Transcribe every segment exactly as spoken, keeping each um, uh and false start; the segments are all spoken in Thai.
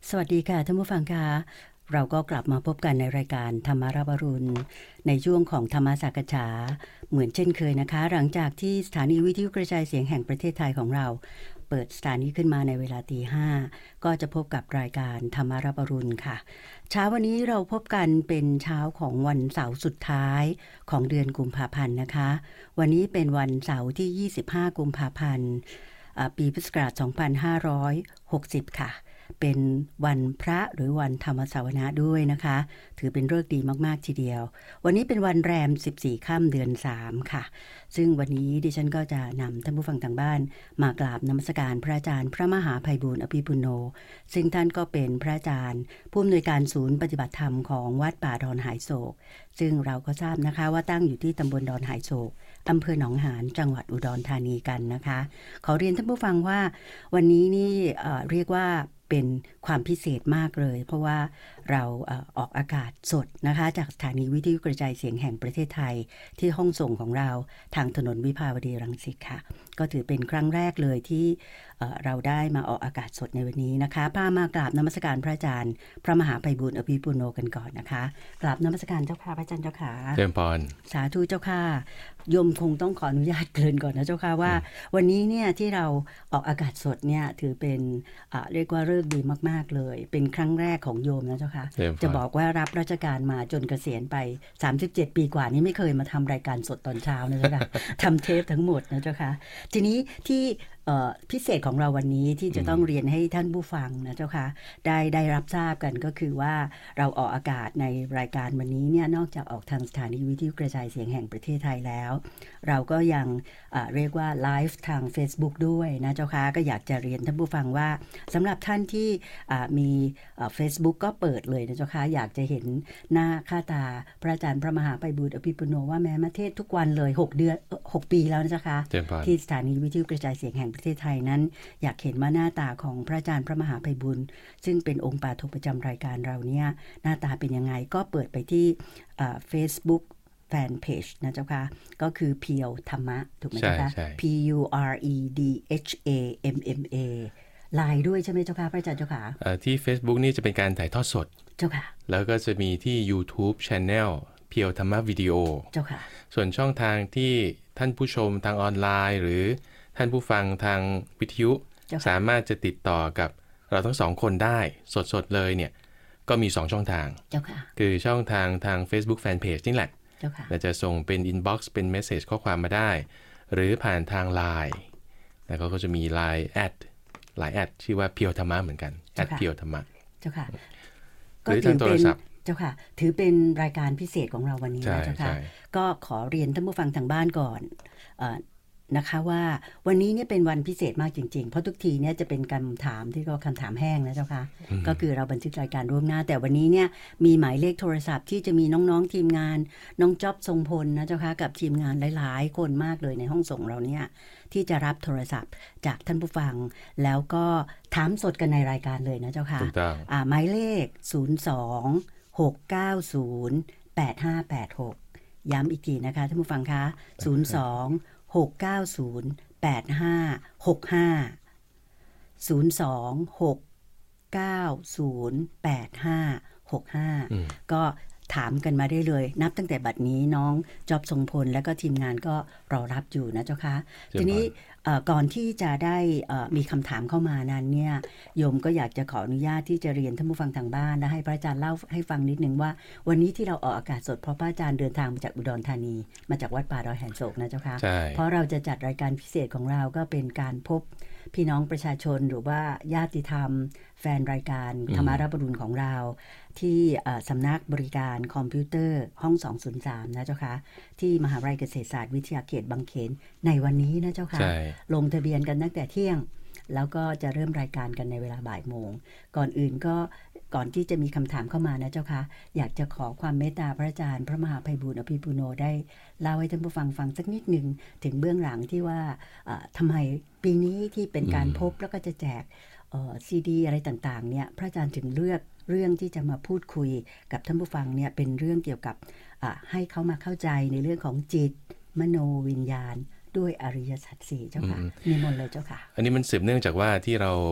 สวัสดีค่ะท่านผู้ฟังค่ะเราก็กลับมาพบกันในรายการธรรมารับอรุณในช่วงของธรรมสักฉาเหมือนเช่นเคยนะคะหลังจากที่สถานีวิทยุกระจายเสียงแห่งประเทศไทยของเราเปิดสถานีขึ้นมาในเวลาตีห้าก็จะพบกับรายการธรรมารับอรุณค่ะเช้าวันนี้เราพบกันเป็นเช้าของวันเสาร์สุดท้ายของเดือนกุมภาพันธ์นะคะวันนี้เป็นวันเสาร์ที่ยี่สิบห้ากุมภาพันธ์ปีพุทธศักราชสองพันห้าร้อยหกสิบค่ะเป็นวันพระหรือวันธรรมสวนะด้วยนะคะถือเป็นฤกษ์ดีมากๆทีเดียววันนี้เป็นวันแรมสิบสี่ค่ำเดือนสามค่ะซึ่งวันนี้ดิฉันก็จะนำท่านผู้ฟังทางบ้านมากราบนมัสการพระอาจารย์พระมหาไพบูลย์อภิปุโนซึ่งท่านก็เป็นพระอาจารย์ผู้อำนวยการศูนย์ปฏิบัติธรรมของวัดป่าดอนหายโศกซึ่งเราก็ทราบนะคะว่าตั้งอยู่ที่ตำบลดอนหายโศกอำเภอหนองหานจังหวัดอุดรธานีกันนะคะขอเรียนท่านผู้ฟังว่าวันนี้นี่เอ่อเรียกว่าเป็นความพิเศษมากเลยเพราะว่าเราเอ่อออกอากาศสดนะคะจากสถานีวิทยุกระจายเสียงแห่งประเทศไทยที่ห้องส่งของเราทางถนนวิภาวดีรังสิตค่ะก็ถือเป็นครั้งแรกเลยที่เอ่อเราได้มาออกอากาศสดในวันนี้นะคะพามากราบนมัสการพระอาจารย์พระมหาไพบูลย์อภิปุโนกันก่อนนะคะกราบนมัสการเจ้าค่ะพระอาจารย์เจ้าค่ะเจริญพรสาธุเจ้าค่ะโยมคงต้องขออนุญาตเกริ่นก่อนนะเจ้าค่ะว่าวันนี้เนี่ยที่เราออกอากาศสดเนี่ยถือเป็นอ่าเรียกว่าฤกษ์ดีมากๆเลยเป็นครั้งแรกของโยมนะเจ้าค่ะจะบอกว่ารับราชการมาจนเกษียณไปสามสิบเจ็ดปีกว่านี้ไม่เคยมาทำรายการสดตอนเช้านะเจ้าค่ะทำเทปทั้งหมดนะเจ้าค่ะทีนี้ที่พิเศษของเราวันนี้ที่จะต้องเรียนให้ท่านผู้ฟังนะเจ้าค่ะได้ได้รับทราบกันก็คือว่าเราออกอากาศในรายการวันนี้เนี่ยนอกจากออกทางสถานีวิทยุกระจายเสียงแห่งประเทศไทยแล้วเราก็ยังเรียกว่าไลฟ์ทาง Facebook ด้วยนะเจ้าค่ะก็อยากจะเรียนท่านผู้ฟังว่าสำหรับท่านที่มี Facebook ก็เปิดเลยนะเจ้าค่ะอยากจะเห็นหน้าค่าตาพระอาจารย์พระมหาไพบูลย์อภิปุโนว่าแม้มาเทศทุกวันเลยหกเดือนหกปีแล้วนะเจ้าค่ะที่สถานีวิทยุกระจายเสียงแห่งประเทศไทยนั้นอยากเห็นว่าหน้าตาของพระอาจารย์พระมหาไพบูลย์ซึ่งเป็นองค์ปาฐกประจำรายการเราเนี่ยหน้าตาเป็นยังไงก็เปิดไปที่ Facebook แฟนเพจนะเจ้าค่ะก็คือเพียวธรรมะถูกไหมเจ้าค่ะ P U R E D H A M M A ไลน์ด้วยใช่ไหมเจ้าค่ะพระอาจารย์เจ้าค่ะที่ Facebook นี่จะเป็นการถ่ายทอดสดเจ้าค่ะแล้วก็จะมีที่ YouTube Channel เพียวธรรมะวิดีโอเจ้าค่ะส่วนช่องทางที่ท่านผู้ชมทางออนไลน์หรือท่านผู้ฟังทางวิทยุสามารถจะติดต่อกับเราทั้งสองคนได้สดๆเลยเนี่ยก็มีสองช่องทางคือช่องทางทาง Facebook Fanpage นี่แหละเราจะส่งเป็น inbox เป็น message ข้อความมาได้หรือผ่านทาง ไลน์ แล้วก็จะมี ไลน์ แอด ไลน์ แอด ชื่อว่าเพียวธรรมะเหมือนกัน แอด เพียวธรรมะเจ้าค่ะหรือทางโทรศัพท์เจ้าค่ะถือเป็นรายการพิเศษของเราวันนี้นะเจ้าค่ะก็ขอเรียนท่านผู้ฟังทางบ้านก่อนนะคะว่าวันนี้เนี่ยเป็นวันพิเศษมากจริงๆเพราะทุกทีเนี่ยจะเป็นคำถามที่ก็คำถามแห้งนะเจ้าค่ะก็คือเราบันทึกรายการร่วมหน้าแต่วันนี้เนี่ยมีหมายเลขโทรศัพท์ที่จะมีน้องๆทีมงานน้องจ๊อบทรงพลนะเจ้าค่ะกับทีมงานหลายๆคนมากเลยในห้องส่งเราเนี่ยที่จะรับโทรศัพท์จากท่านผู้ฟังแล้วก็ถามสดกันในรายการเลยนะเจ้าค่ะอ่าหมายเลขศูนย์ สอง หก เก้า ศูนย์ แปด ห้า แปด หกย้ำอีกทีนะคะท่านผู้ฟังคะศูนย์ สองหก เก้า ศูนย์ แปด ห้า หก ห้า ศูนย์ สอง หก เก้า ศูนย์ แปด ห้า หก ห้าก็ถามกันมาได้เลยนับตั้งแต่บัดนี้น้องจอบทรงพลและก็ทีมงานก็รอรับอยู่นะเจ้าค่ะทีนี้ก่อนที่จะได้มีคำถามเข้ามานั้นเนี่ยโยมก็อยากจะขออนุญาตที่จะเรียนท่านผู้ฟังทางบ้านและให้พระอาจารย์เล่าให้ฟังนิดนึงว่าวันนี้ที่เราออกอากาศสดเพราะพระอาจารย์เดินทางมาจากอุดรธานีมาจากวัดป่าดอยหายโศกนะเจ้าค่ะเพราะเราจะจัดรายการพิเศษของเราก็เป็นการพบพี่น้องประชาชนหรือว่าญาติธรรมแฟนรายการธรรมารับอรุณของเราที่สำนักบริการคอมพิวเตอร์ห้องสองศูนย์สามนะเจ้าค่ะที่มหาวิทยาลัยเกษตรศาสตร์วิทยาเขตบางเขนในวันนี้นะเจ้าค่ะลงทะเบียนกันตั้งแต่เที่ยงแล้วก็จะเริ่มรายการกันในเวลาบ่ายโมงก่อนอื่นก็ก่อนที่จะมีคำถามเข้ามานะเจ้าค่ะอยากจะขอความเมตตาพระอาจารย์พระมหาไพบูลย์อภิปุโนได้เล่าให้ท่านผู้ฟังฟังสักนิดหนึ่งถึงเบื้องหลังที่ว่าทำไมปีนี้ที่เป็นการพบแล้วก็จะแจกซีดีอะไรต่างๆเนี่ยพระอาจารย์ถึงเลือกเรื่องที่จะมาพูดคุยกับท่านผู้ฟังเนี่ยเป็นเรื่องเกี่ยวกับให้เขามาเข้าใจในเรื่องของจิตมโนวิญญาณด้วยอริยสัจสี่เจ้าค่ะนิมนต์เลยเจ้าค่ะอันนี้มันสืบเนื่องจากว่าที่เรา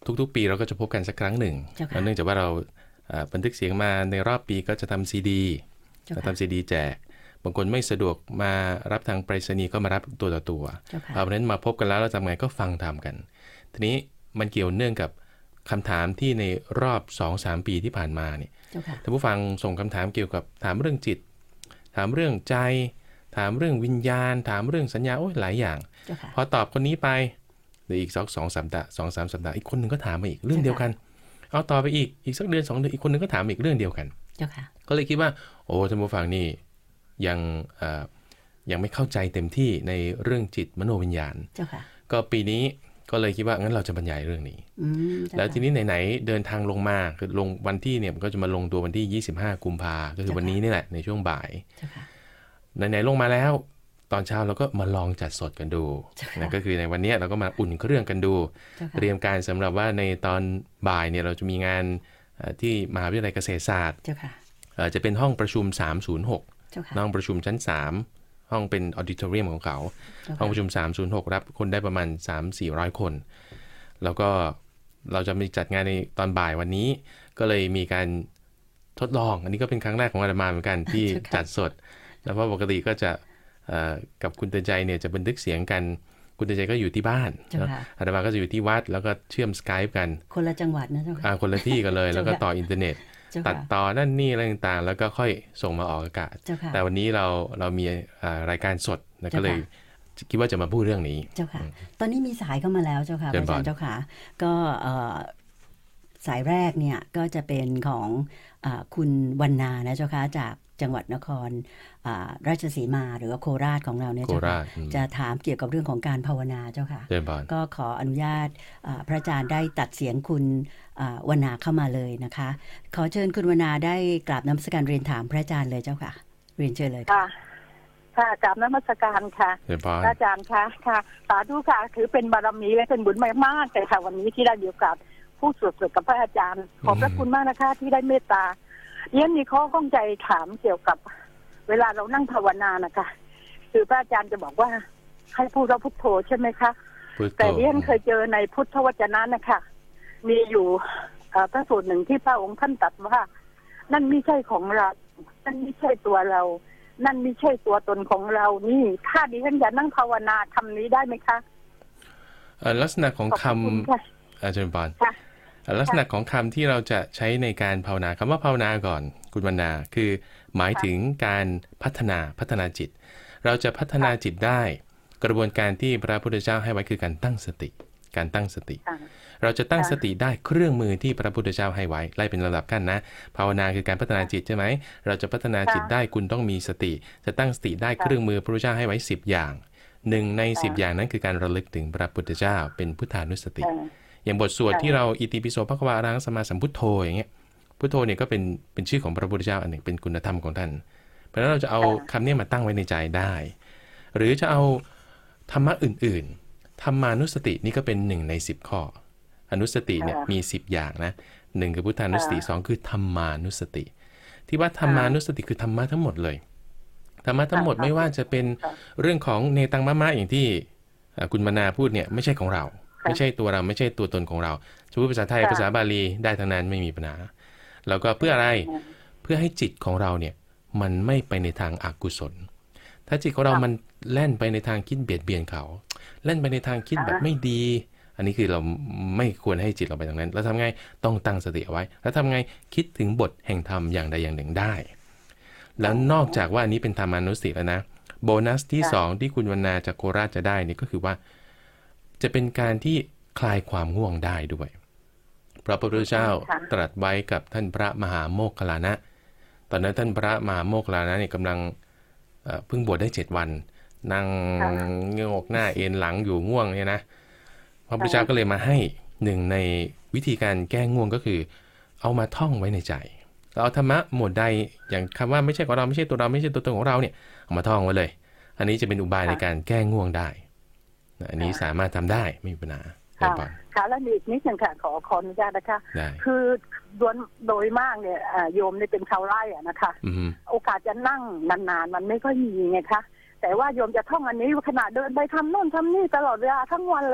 ทุกๆปีเราก็จะพบกันสักครั้งหนึ่งเนื่องจากว่าเราบันทึกเสียงมาในรอบปีก็จะทำซีดีจะทำซีดีแจกบางคนไม่สะดวกมารับทางไปรษณีย์ก็มารับตัวต่อตัวเพราะฉะนั้นมาพบกันแล้วเราทำไงก็ฟังทำกันทีนี้มันเกี่ยวเนื่องกับคำถามที่ในรอบ สองถึงสาม ปีที่ผ่านมาเนี่ยท่านผู้ฟังส่งคำถามเกี่ยวกับถามเรื่องจิตถามเรื่องใจถามเรื่องวิญญาณถามเรื่องสัญญาโอ้ยหลายอย่างพอตอบคนนี้ไปเดี๋ยวอีกสักสองสัปดาห์สองสามสัปดาห์อีกคนหนึ่งก็ถามมาอีกเรื่องเดียวกันเอาต่อไปอีกอีกสักเดือนสองเดือนอีกคนหนึ่งก็ถามอีกเรื่องเดียวกันก็เลยคิดว่าโอ้ท่านผู้ฟังนี่ยังยังไม่เข้าใจเต็มที่ในเรื่องจิตมโนวิญญาณก็ปีนี้ก็เลยคิดว่างั้นเราจะบรรยายเรื่องนี้แล้วทีนี้ไหนๆเดินทางลงมาคือลงวันที่เนี่ยมันก็จะมาลงตัววันที่ยี่สิบห้ากุมภาก็คือวันนี้นี่แหละในช่วงบ่ายไหนๆลงมาแล้วตอนเช้าเราก็มาลองจัดสดกันดูนะก็คือในวันนี้เราก็มาอุ่นเครื่องกันดูเตรียมการสำหรับว่าในตอนบ่ายเนี่ยเราจะมีงานที่มหาวิทยาลัยเกษตรศาสตร์จะเป็นห้องประชุมสามศูนย์หกห้องประชุมชั้นสามห้องเป็นออดิทอเรียมของเขาห้องประชุมสามศูนย์หกรับคนได้ประมาณ สามถึงสี่ร้อย คนแล้วก็เราจะมีจัดงานในตอนบ่ายวันนี้ก็เลยมีการทดลองอันนี้ก็เป็นครั้งแรกของอาตมาเหมือนกันที่จัดสดแล้วเพราะปกติก็จะกับคุณเตือนใจเนี่ยจะบันทึกเสียงกันคุณเตือนใจก็อยู่ที่บ้านอาตมาก็จะอยู่ที่วัดแล้วก็เชื่อม Skype กันคนละจังหวัดนะเจ้าค่ะคนละที่กันเลยแล้วก็ต่ออินเทอร์เน็ตตัดต่อนั่นนี่อะไรต่างๆแล้วก็ค่อยส่งมาออกอากาศแต่วันนี้เราเรามีรายการสดนะก็เลยคิดว่าจะมาพูดเรื่องนี้เจ้าค่ะตอนนี้มีสายเข้ามาแล้วเจ้าค่ะอาจารย์เจ้าค่ะก็สายแรกเนี่ยก็จะเป็นของคุณวรรณานะเจ้าค่ะจากจังหวัดนครราชสีมาหรือว่าโคราชของเราเนี่ยเจ้าค่ะจะถามเกี่ยวกับเรื่องของการภาวนาเจ้าค่ะก็ขออนุญาตพระอาจารย์ได้ตัดเสียงคุณวรรณาเข้ามาเลยนะคะขอเชิญคุณวรรณาได้กราบนมัสการเรียนถามพระอาจารย์เลยเจ้าค่ะเรียนเชิญเลยค่ะค่ะกราบนมัสการค่ะพระอาจารย์ค่ะค่ะสาธุค่ะถือเป็นบารมีและเป็นบุญมากๆเลยค่ะวันนี้ที่ได้มีโอกาสพูดสดๆกับพระอาจารย์ขอบพระคุณมากนะคะที่ได้เมตตาเรียนมีข้อข้องใจถามเกี่ยวกับเวลาเรานั่งภาวนานะคะคือพระอาจารย์จะบอกว่าให้พูดว่าพุทโธใช่ไหมคะแต่เรียนเคยเจอในพุทธวจนะนะคะมีอยู่พระสูตรหนึ่งที่พระองค์ท่านตรัสว่านั่นไม่ใช่ของเรานั่นไม่ใช่ตัวเรานั่นไม่ใช่ตัวตนของเรานี่ถ้าดิฉันจะนั่งภาวนาทำนี้ได้ไหมคะลักษณะของคำอาจารย์ปานลักษณะของคำที่เราจะใช้ในการภาวนาคำว่าภาวนาก่อนคุณวรรณาคือหมายถึงการพัฒนาพัฒนาจิตเราจะพัฒนาจิตได้กระบวนการที่พระพุทธเจ้าให้ไว้คือการตั้งสติการตั้งสติเราจะตั้งสติได้เครื่องมือที่พระพุทธเจ้าให้ไว้ไล่เป็นระดับขั้นนะภาวนาคือการพัฒนาจิตใช่ไหมเราจะพัฒนาจิตได้คุณต้องมีสติจะตั้งสติได้เครื่องมือพระพุทธเจ้าให้ไว้สิบอย่างหนึ่งในสิบอย่างนั้นคือการระลึกถึงพระพุทธเจ้าเป็นพุทธานุสติอย่างบทสวดที่เราอิติปิโสภควาอรหังสัมมาสัมพุทโธอย่างเงี้ยพุทโธเนี่ยก็เป็นเป็นชื่อของพระพุทธเจ้าอันหนึ่งเป็นคุณธรรมของท่านเพราะฉะนั้นเราจะเอาคำนี้มาตั้งไว้ในใจได้หรือจะเอาธรรมะอื่นๆธรรมานุสตินี่ก็เป็นหนึ่งในสิบข้ออนุสติเนี่ยมีสิบอย่างนะหนึ่งคือพุทธานุสติสองคือธรรมานุสติที่ว่าธรรมานุสติคือธรรมะทั้งหมดเลยธรรมะทั้งหมดไม่ว่าจะเป็นเรื่องของเนตังมะมะอย่างที่คุณมนาพูดเนี่ยไม่ใช่ของเราไม่ใช่ตัวเราไม่ใช่ตัวตนของเราจะพูดภาษาไทยภาษาบาลีได้ทั้งนั้นไม่มีปัญหาแล้วก็เพื่ออะไรเพื่อให้จิตของเราเนี่ยมันไม่ไปในทางอกุศลถ้าจิตของเรามันแล่นไปในทางคิดเบียดเบียนเขาแล่นไปในทางคิดแบบไม่ดีอันนี้คือเราไม่ควรให้จิตเราไปทางนั้นแล้วทำไงต้องตั้งสติเอาไว้แล้วทำไงคิดถึงบทแห่งธรรมอย่างใดอย่างหนึ่งได้แล้วนอกจากว่าอันนี้เป็นธรรมานุสติแล้วนะโบนัสที่สองที่คุณวรรณาจากโคราชจะได้นี่ก็คือว่าจะเป็นการที่คลายความง่วงได้ด้วยพระพุทธเจ้าตรัสไว้กับท่านพระมหาโมคคัลลานะตอนนั้นท่านพระมหาโมคคัลลานะเนี่ยกำลังเพิ่งบวชได้เจ็ดวันนั่งเงยหน้าเอ็นหลังอยู่ง่วงเนี่ยนะพระพุทธเจ้าก็เลยมาให้หนึ่งในวิธีการแก้ง่วงก็คือเอามาท่องไว้ในใจเราเอาธรรมะหมวดใดอย่างคำว่าไม่ใช่ของเราไม่ใช่ตัวเราไม่ใช่ตัวตนของเราเนี่ยเอามาท่องไว้เลยอันนี้จะเป็นอุบายในการแก้ง่วงได้อันนี้สามารถทำได้ไม่มีปัญหาค่ะค่ะแล้วอีกนิดนึงค่ะขอขออนุญาตนะคะคือโดยโดยมากเนี่ยโยมเนี่ยเป็นชาวไร่อะนะคะโอกาสจะนั่งนานๆมันไม่ค่อยมีไงคะแต่ว่าโยมจะท่องอันนี้ขณะเดินไปทำโน่นทำนี่ตลอดเวลาทั้งวันเลย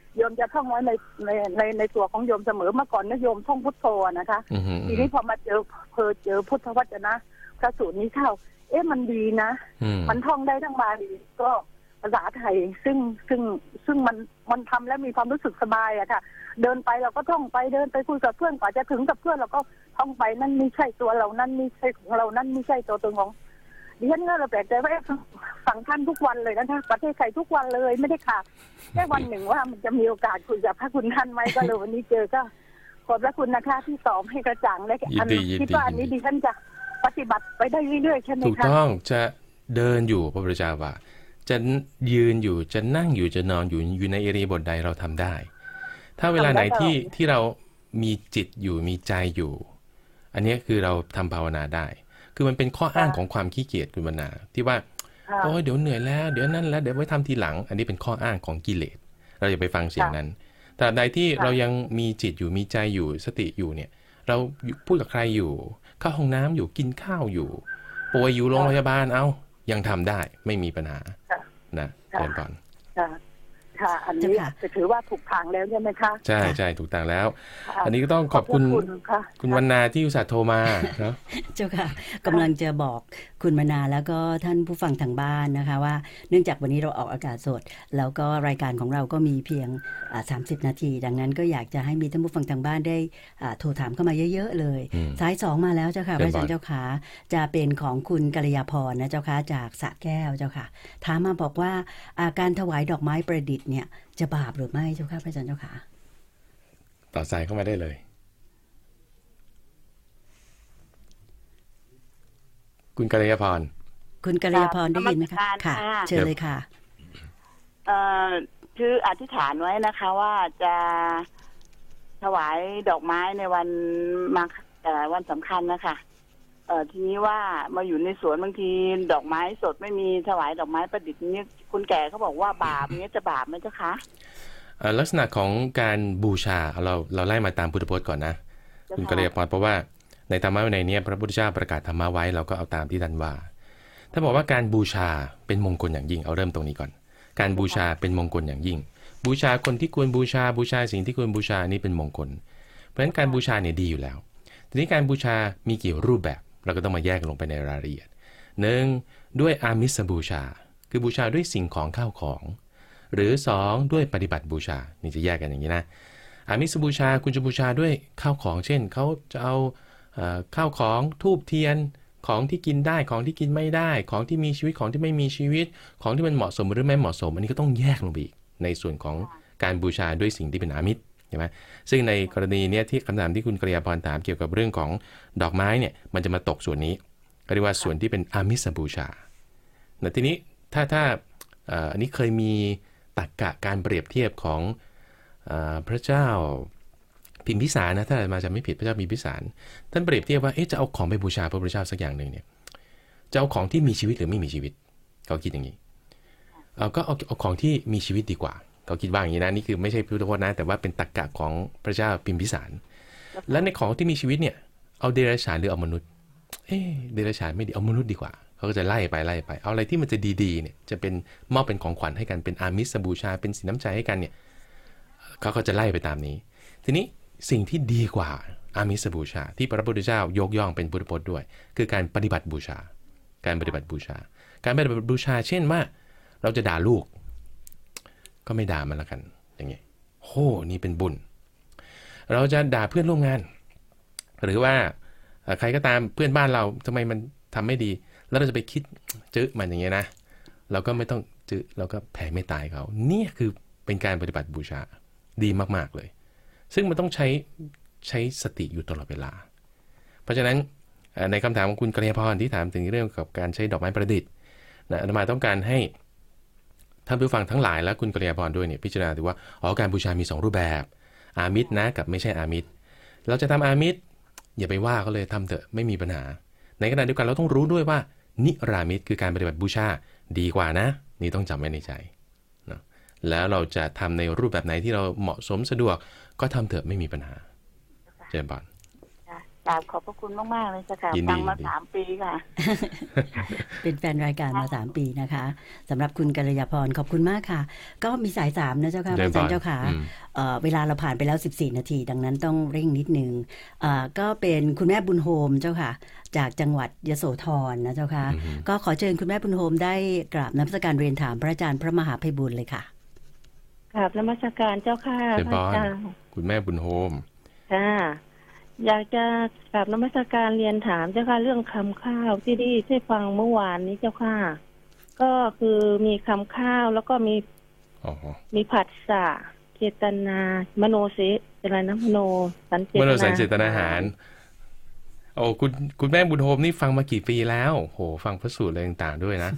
โยมจะท่องไว้ในในในในตัวของโยมเสมอเมื่อก่อนนะโยมท่องพุทโธนะคะทีนี้พอมาเจอเพอเจอพุทธวจนะพระสูตรนี้เข้าเอ๊ะมันดีนะมันท่องได้ทั้งบาลีก็ภาษาไทยซึ่งซึ่งซึ่งมันมันทำแล้วมีความรู้สึกสบายอะค่ะเดินไปเราก็ท่องไปเดินไปคุยกับเพื่อนกว่าจะถึงกับเพื่อนเราก็ท่องไปนั่นไม่ใช่ตัวเรานั่นไม่ใช่ของเรานั่นไม่ใช่ตัวตนของดิฉันก็เราแปลกใจว่าฟังท่านทุกวันเลยนะคะประเทศไทยทุกวันเลยไม่ได้ขาดแค่วันหนึ่งว่ามันจะมีโอกาสคุยกับพระคุณท่านไหมก็เลยวันนี้เจอก็ขอบพระคุณนะคะที่ตอบให้กระจ่างและอันคิดว่าอันนี้ดิฉันจะปฏิบัติไปได้เรื่อยๆใช่ไหมคะถูกต้องจะเดินอยู่พระพุทธเจ้าว่าจะยืนอยู่จะนั่งอยู่จะนอนอยู่อยู่ในอิริยาบถใดเราทำได้ ถ้าเวลาไหนที่ที่เรามีจิตอยู่มีใจอยู่ อันนี้คือเราทำภาวนาได้คือมันเป็นข้ออ้างของความขี้เกียจคุณวรรณาที่ว่าโอ้ยเดี๋ยวเหนื่อยแล้วเดี๋ยวนั่นแล้วเดี๋ยวไว้ทำทีหลังอันนี้เป็นข้ออ้างของกิเลสเราอย่าไปฟังเสียงนั้นแต่ใดที่เรายังมีจิตอยู่มีใจอยู่สติอยู่เนี่ยเราพูดกับใครอยู่เข้าห้องน้ำอยู่กินข้าวอยู่ป่วยอยู่โรงพยาบาลเอ้ายังทำได้ไม่มีปัญหานะเรียนก่อนค่ะอันนี้จะถือว่าถูกทางแล้วใช่ไหมคะใช่ใช่ถูกทางแล้วอันนี้ก็ต้องขอบคุณคุณวรรณาที่อุตส่าห์โทรมาเนาะเจ้าค่ะกำลังจะบอกคุณวรรณาแล้วก็ท่านผู้ฟังทางบ้านนะคะว่าเนื่องจากวันนี้เราออกอากาศสดแล้วก็รายการของเราก็มีเพียงสามสิบนาทีดังนั้นก็อยากจะให้มีท่านผู้ฟังทางบ้านได้โทรถามเข้ามาเยอะๆเลยสายสองมาแล้วเจ้าค่ะพระอาจารย์เจ้าค่ะจะเป็นของคุณกัลยาพรนะเจ้าค่ะจากสระแก้วเจ้าค่ะถามมาบอกว่าการถวายดอกไม้ประดิษฐ์เนี่ยจะบาปหรือไม่เจ้าค่ะพระอาจารย์เจ้าค่ะต่อสายเข้ามาได้เลยคุณกัลยาพรคุณกัลยาพรได้ยินไหมคะค่ะเชิญเลยค่ะเอ่อคืออธิษฐานไว้นะคะว่าจะถวายดอกไม้ในวันมาแต่วันสำคัญนะคะเอ่อทีนี้ว่ามาอยู่ในสวนบางทีดอกไม้สดไม่มีถวายดอกไม้ประดิษฐ์นี้คุณแก่เขาบอกว่าบาปนี้จะบาปไหมเจ้าคะลักษณะของการบูชาเราเราไล่มาตามพุทธพจน์ก่อนนะคุณกัลยาพรเพราะว่าในธรรมะวินัยนี้พระพุทธเจ้าประกาศธรรมะไว้เราก็เอาตามที่ท่านว่าถ้าบอกว่าการบูชาเป็นมงคลอย่างยิ่งเอาเริ่มตรงนี้ก่อนการบูชาเป็นมงคลอย่างยิ่งบูชาคนที่ควรบูชาบูชาสิ่งที่ควรบูชานี่เป็นมงคลเพราะฉะนั้นการบูชาเนี่ยดีอยู่แล้วทีนี้การบูชามีกี่รูปแบบเราก็ต้องมาแยกลงไปในรายละเอียดหนึ่งด้วยอามิสบูชาคือบูชาด้วยสิ่งของข้าวของหรือสองด้วยปฏิบัติบูชานี่จะแยกกันอย่างนี้นะอามิสบูชาคุณจะบูชาด้วยข้าวของเช่นเขาจะเอาข้าวของธูปเทียนของที่กินได้ของที่กินไม่ได้ของที่มีชีวิตของที่ไม่มีชีวิตของที่มันเหมาะสมหรือไม่เหมาะสมอันนี้ก็ต้องแยกลงไปอีกในส่วนของการบูชาด้วยสิ่งที่เป็นอามิสใช่ไหมซึ่งในกรณีเนี้ยที่คำถามที่คุณกัลยาพรถามเกี่ยวกับเรื่องของดอกไม้เนี่ยมันจะมาตกส่วนนี้ก็เรียกว่าส่วนที่เป็นอามิสบูชาแต่ทีนี้ถ้าถ้าอันนี้เคยมีตรรกะการเปรียบเทียบของพระเจ้าพิมพิสารนะถ้ามาจะไม่ผิดพระเจ้าพิมพิสารท่านเปรียบเทียบว่าเอ๊ะจะเอาของไปบูชาพระพุทธเจ้าสักอย่างหนึ่งเนี่ยจะเอาของที่มีชีวิตหรือไม่มีชีวิตเขาคิดอย่างนี้เอาก็เอาเอาของที่มีชีวิตดีกว่าเขาคิดว่าอย่างนี้นะนี่คือไม่ใช่พุทธพจน์นะแต่ว่าเป็นตรรกะของพระเจ้าพิมพิสารและในของที่มีชีวิตเนี่ยเอาเดรัจฉานหรือเอามนุษย์เอ๊ะเดรัจฉานไม่ดีเอามนุษย์ดีกว่าเขาก็จะไล่ไปไล่ไปเอาอะไรที่มันจะดีๆเนี่ยจะเป็นมอบเป็นของขวัญให้กันเป็นอามิสบูชาเป็นสินน้ำใจให้กันเนี่ยเขาก็จะไล่ไปตามนี้ทีนี้สิ่งที่ดีกว่าอามิสบูชาที่พระพุทธเจ้ายกย่องเป็นพุทธพจน์ด้วยคือการปฏิบัติบูชาการปฏิบัติบูชาการปฏิบัติบูชาเช่นว่าเราจะด่าลูกก็ไม่ด่ามันละกันอย่างเงี้ยโหนี่เป็นบุญเราจะด่าเพื่อนร่วมงานหรือว่าใครก็ตามเพื่อนบ้านเราทำไมมันทำไม่ดีแล้วเราจะไปคิดจื้อมันอย่างเงี้ยนะเราก็ไม่ต้องจื้อเราก็แผ่เมตตาให้เขาเนี่ยคือเป็นการปฏิบัติบูชาดีมากๆเลยซึ่งมันต้องใช้ใช้สติอยู่ตลอดเวลาเพราะฉะนั้นในคำถามของคุณกัลยาพรที่ถามถึงเรื่องกับการใช้ดอกไม้ประดิษฐ์นะอาตมาต้องการให้ท่านผู้ฟังทั้งหลายและคุณกัลยาพรด้วยเนี่ยพิจารณาดูว่าอ๋อการบูชามีสองรูปแบบอามิสนะกับไม่ใช่อามิสเราจะทำอามิสอย่าไปว่าเขาเลยทำเถอะไม่มีปัญหาในขณะเดียวกันเราต้องรู้ด้วยว่านิรามิสคือการปฏิบัติบูชาดีกว่านะนี่ต้องจำไว้ในใจนะแล้วเราจะทำในรูปแบบไหนที่เราเหมาะสมสะดวกก็ทำเถอะไม่มีปัญหาเจริญพรสราบขอบพระคุณมากๆเลยค่ะฟังมาสามปีค่ะเป็นแฟนรายการมาสามปีนะคะสำหรับคุณกัลยาพรขอบคุณมากค่ะก็มีสายสามนะเจ้าค่ะอาจารย์เจ้าค่ะเวลาเราผ่านไปแล้วสิบสี่นาทีดังนั้นต้องเร่งนิดนึงก็เป็นคุณแม่บุญโฮมเจ้าค่ะจากจังหวัดยโสธรนะเจ้าค่ะก็ขอเชิญคุณแม่บุญโฮมได้กราบนมัสการเรียนถามพระอาจารย์พระมหาไพบูลย์เลยค่ะกราบนมัสการเจ้าค่ะพระอาจารย์คุณแม่บุญโฮมค่ะอยากจะกราบนมัสการเรียนถามเจ้าค่ะเรื่องคำข้าวที่ได้ได้ฟังเมื่อวานนี้เจ้าค่ะก็คือมีคำข้าวแล้วก็มีมีผัสสะเจตนามโนเสอะไรนะมโนสัญเจตนามโนสัญเจตนาหารโอ้คุณคุณแม่บุญโฮมนี่ฟังมากี่ปีแล้วโหฟังพระสูตรอะไรต่างๆด้วยนะ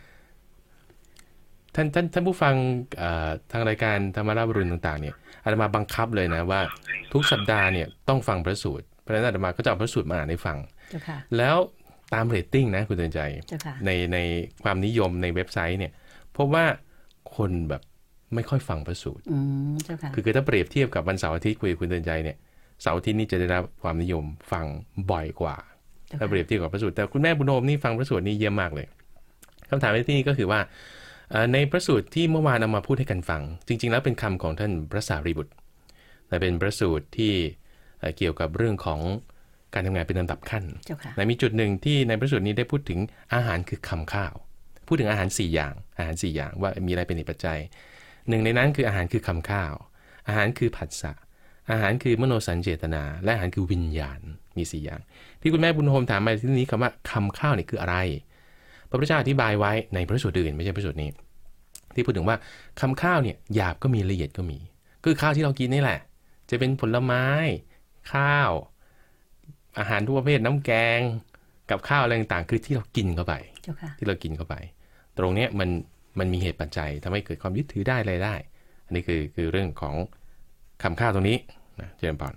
ท่านท่านท่านผู้ฟังทางรายการธรรมราชบรุณต่างๆเนี่ยอาตมาบังคับเลยนะว่าทุกสัปดาห์เนี่ยต้องฟังพระสูตรเพราะฉะนั้นอาตมาก็จะเอาพระสูตรมาอ่านให้ฟังแล้วตามเรตติ้งนะคุณเตือนใจในในความนิยมในเว็บไซต์เนี่ยพบว่าคนแบบไม่ค่อยฟังพระสูตรคือคือถ้าเปรียบเทียบกับวันเสาร์อาทิตย์คุยคุณเตือนใจเนี่ยเสาร์อาทิตย์นี่จะได้รับความนิยมฟังบ่อยกว่าถ้าเปรียบเทียบกับพระสูตรแต่คุณแม่บุญโฮมนี่ฟังพระสูตรนี่เยี่ยมมากเลยคำถามในที่นี้ก็คือว่าในพระสูตรที่เมื่อวานเอามาพูดให้กันฟังจริงๆแล้วเป็นคำของท่านพระสารีบุตรแต่เป็นพระสูตรที่เกี่ยวกับเรื่องของการทำงานเป็นลำดับขั้นในมีจุดหนึ่งที่ในพระสูตรนี้ได้พูดถึงอาหารคือคำข้าวพูดถึงอาหารสี่อย่างอาหารสี่อย่างว่ามีอะไรเป็นปัจจัยหนึ่งในนั้นคืออาหารคือคำข้าวอาหารคือผัสสะอาหารคือมโนสัญเจตนาและอาหารคือวิญญาณมีสี่อย่างที่คุณแม่บุญโฮมถามมาที่นี้คำว่าคำข้าวนี่คืออะไรพระพุทธเจ้าอธิบายไว้ในพระสูตรอื่นไม่ใช่พระสูตรนี้ที่พูดถึงว่าคำข้าวเนี่ยหยาบก็มีละเอียดก็มีคือข้าวที่เรากินนี่แหละจะเป็นผลไม้ข้าวอาหารทุกประเภทน้ำแกงกับข้าวอะไรต่างๆคือที่เรากินเข้าไปที่เรากินเข้าไปตรงนี้มันมันมีเหตุปัจจัยทำให้เกิดความยึดถือได้อะไรได้อันนี้คือคือเรื่องของคำข้าวตรงนี้นะเจริญพร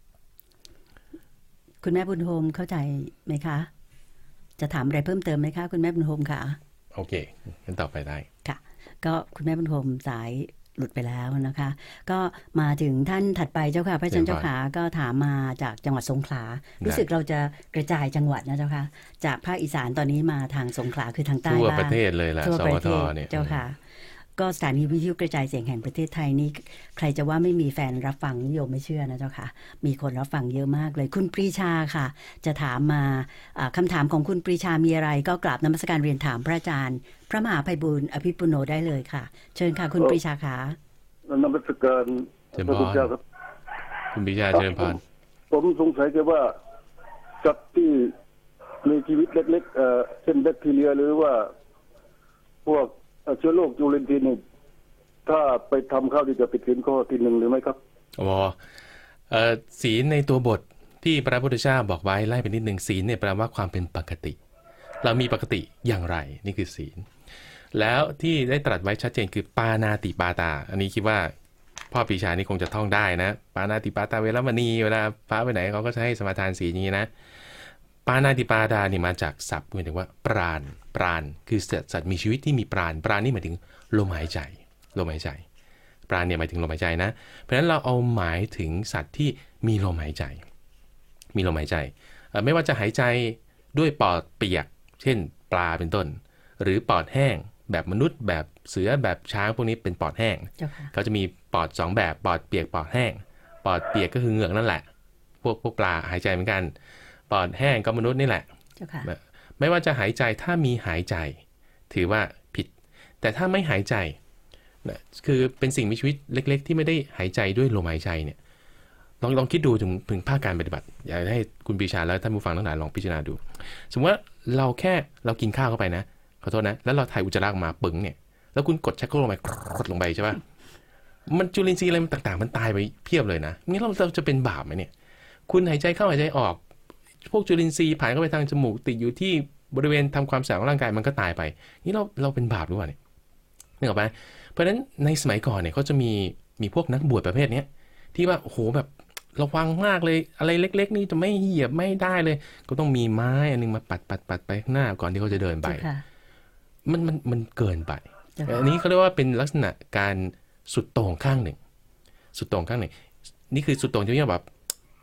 คุณแม่บุญโฮมเข้าใจไหมคะจะถามอะไรเพิ่มเติมไหมคะคุณแม่บุญโฮมค่ะโอเคงั้นต่อไปได้ค่ะก็คุณแม่บุญโฮมสายหลุดไปแล้วนะคะก็มาถึงท่านถัดไปเจ้าค่ะพระอาจารย์เจ้าค่ะก็ถามมาจากจังหวัดสงขลารู้สึกเราจะกระจายจังหวัดนะเจ้าค่ะจากภาคอีสานตอนนี้มาทางสงขลาคือทางใต้ทั่วประเทศเลยล่ะสวทเนี่ยเจ้าค่ะก็สถานีวิทยุกระจายเสียงแห่งประเทศไทยนี่ใครจะว่าไม่มีแฟนรับฟังนิยมไม่เชื่อนะเจ้าค่ะมีคนรับฟังเยอะมากเลยคุณปรีชาค่ะจะถามมาคำถามของคุณปรีชามีอะไรก็กราบนมัสการเรียนถามพระอาจารย์พระมหาไพบูลย์อภิปุโนได้เลยค่ะเชิญค่ะคุณปรีชาค่ะนมัสการพระพุทธเจ้าครับคุณปรีชาเชิญพรผมสงสัยแค่ว่าสัตว์ที่มีชีวิตเล็กๆเอ่อเช่นแบคทีเรียหรือว่าพวกเชื้อโรคจุลินทรีย์นี่ถ้าไปทำข้าวดีจะผิดศีลข้อที่หนึ่งหรือไม่ครับอ๋อเอ่อศีลในตัวบทที่พระพุทธเจ้าบอกไว้ไล่ไปนิดนึงศีลเนี่ยแปลว่าความเป็นปกติเรามีปกติอย่างไรนี่คือศีลแล้วที่ได้ตรัสไว้ชัดเจนคือปานาติปาตาอันนี้คิดว่าพ่อปรีชานี่คงจะท่องได้นะปานาติปาตาเวรมณีเวลาพระไปไหนเขาก็จะให้สมาทานศีลอย่างนี้นะปานาติปาตานี่มาจากศัพท์หมายถึงว่าปราณปราณคือสัตว์มีชีวิตที่มีปราณปราณนี่หมายถึงลมหายใจลมหายใจปราณเนี่ยหมายถึงลมหายใจนะเพราะฉะนั้นเราเอาหมายถึงสัตว์ที่มีลมหายใจมีลมหายใจไม่ว่าจะหายใจด้วยปอดเปียกเช่นปลาเป็นต้นหรือปอดแห้งแบบมนุษย์แบบเสือแบบช้างพวกนี้เป็นปอดแห้งเขาจะมีปอดสองแบบปอดเปียกปอดแห้งปอดเปียกก็คือเหงือกนั่นแหละพวกพวกปลาหายใจเหมือนกันปอดแห้งก็มนุษย์นี่แหละไม่ว่าจะหายใจถ้ามีหายใจถือว่าผิดแต่ถ้าไม่หายใจคือเป็นสิ่งมีชีวิตเล็กๆที่ไม่ได้หายใจด้วยลมหายใจเนี่ยลองลองคิดดูถึงถึงภาคการปฏิบัติอยากให้คุณปรีชาและท่านผู้ฟังทั้งหลายลองพิจารณาดูสมมติว่าเราแค่เรากินข้าวเข้าไปนะขอโทษนะแล้วเราถ่ายอุจจาระออกมาปึ๋งเนี่ยแล้วคุณกดชักโครกลงไปกดลงไปใช่ป่ะมันจุลินทรีย์อะไรมันต่างๆมันตายไปเพียบเลยนะงั้นเราจะเป็นบาปไหมเนี่ยคุณหายใจเข้าหายใจออกพวกจุลินทรีย์ผ่านเข้าไปทางจมูกติดอยู่ที่บริเวณทำความสะอาดของร่างกายมันก็ตายไปนี่เราเราเป็นบาปหรือเปล่าเนี่ยนึกออกไหมเพราะฉะนั้นในสมัยก่อนเนี่ยเขาจะมีมีพวกนักบวชประเภทนี้ที่ว่าโอ้โหแบบระวังมากเลยอะไรเล็กๆนี่จะไม่เหยียบไม่ได้เลยก็ต้องมีไม้อันนึงมาปัดปัดปัดไปข้างหน้าก่อนที่เขาจะเดินไปมันมันมันเกินไปอันนี้เขาเรียกว่าเป็นลักษณะการสุดโต่งข้างหนึ่งสุดโต่งข้างหนึ่งนี่คือสุดโต่งที่แบบ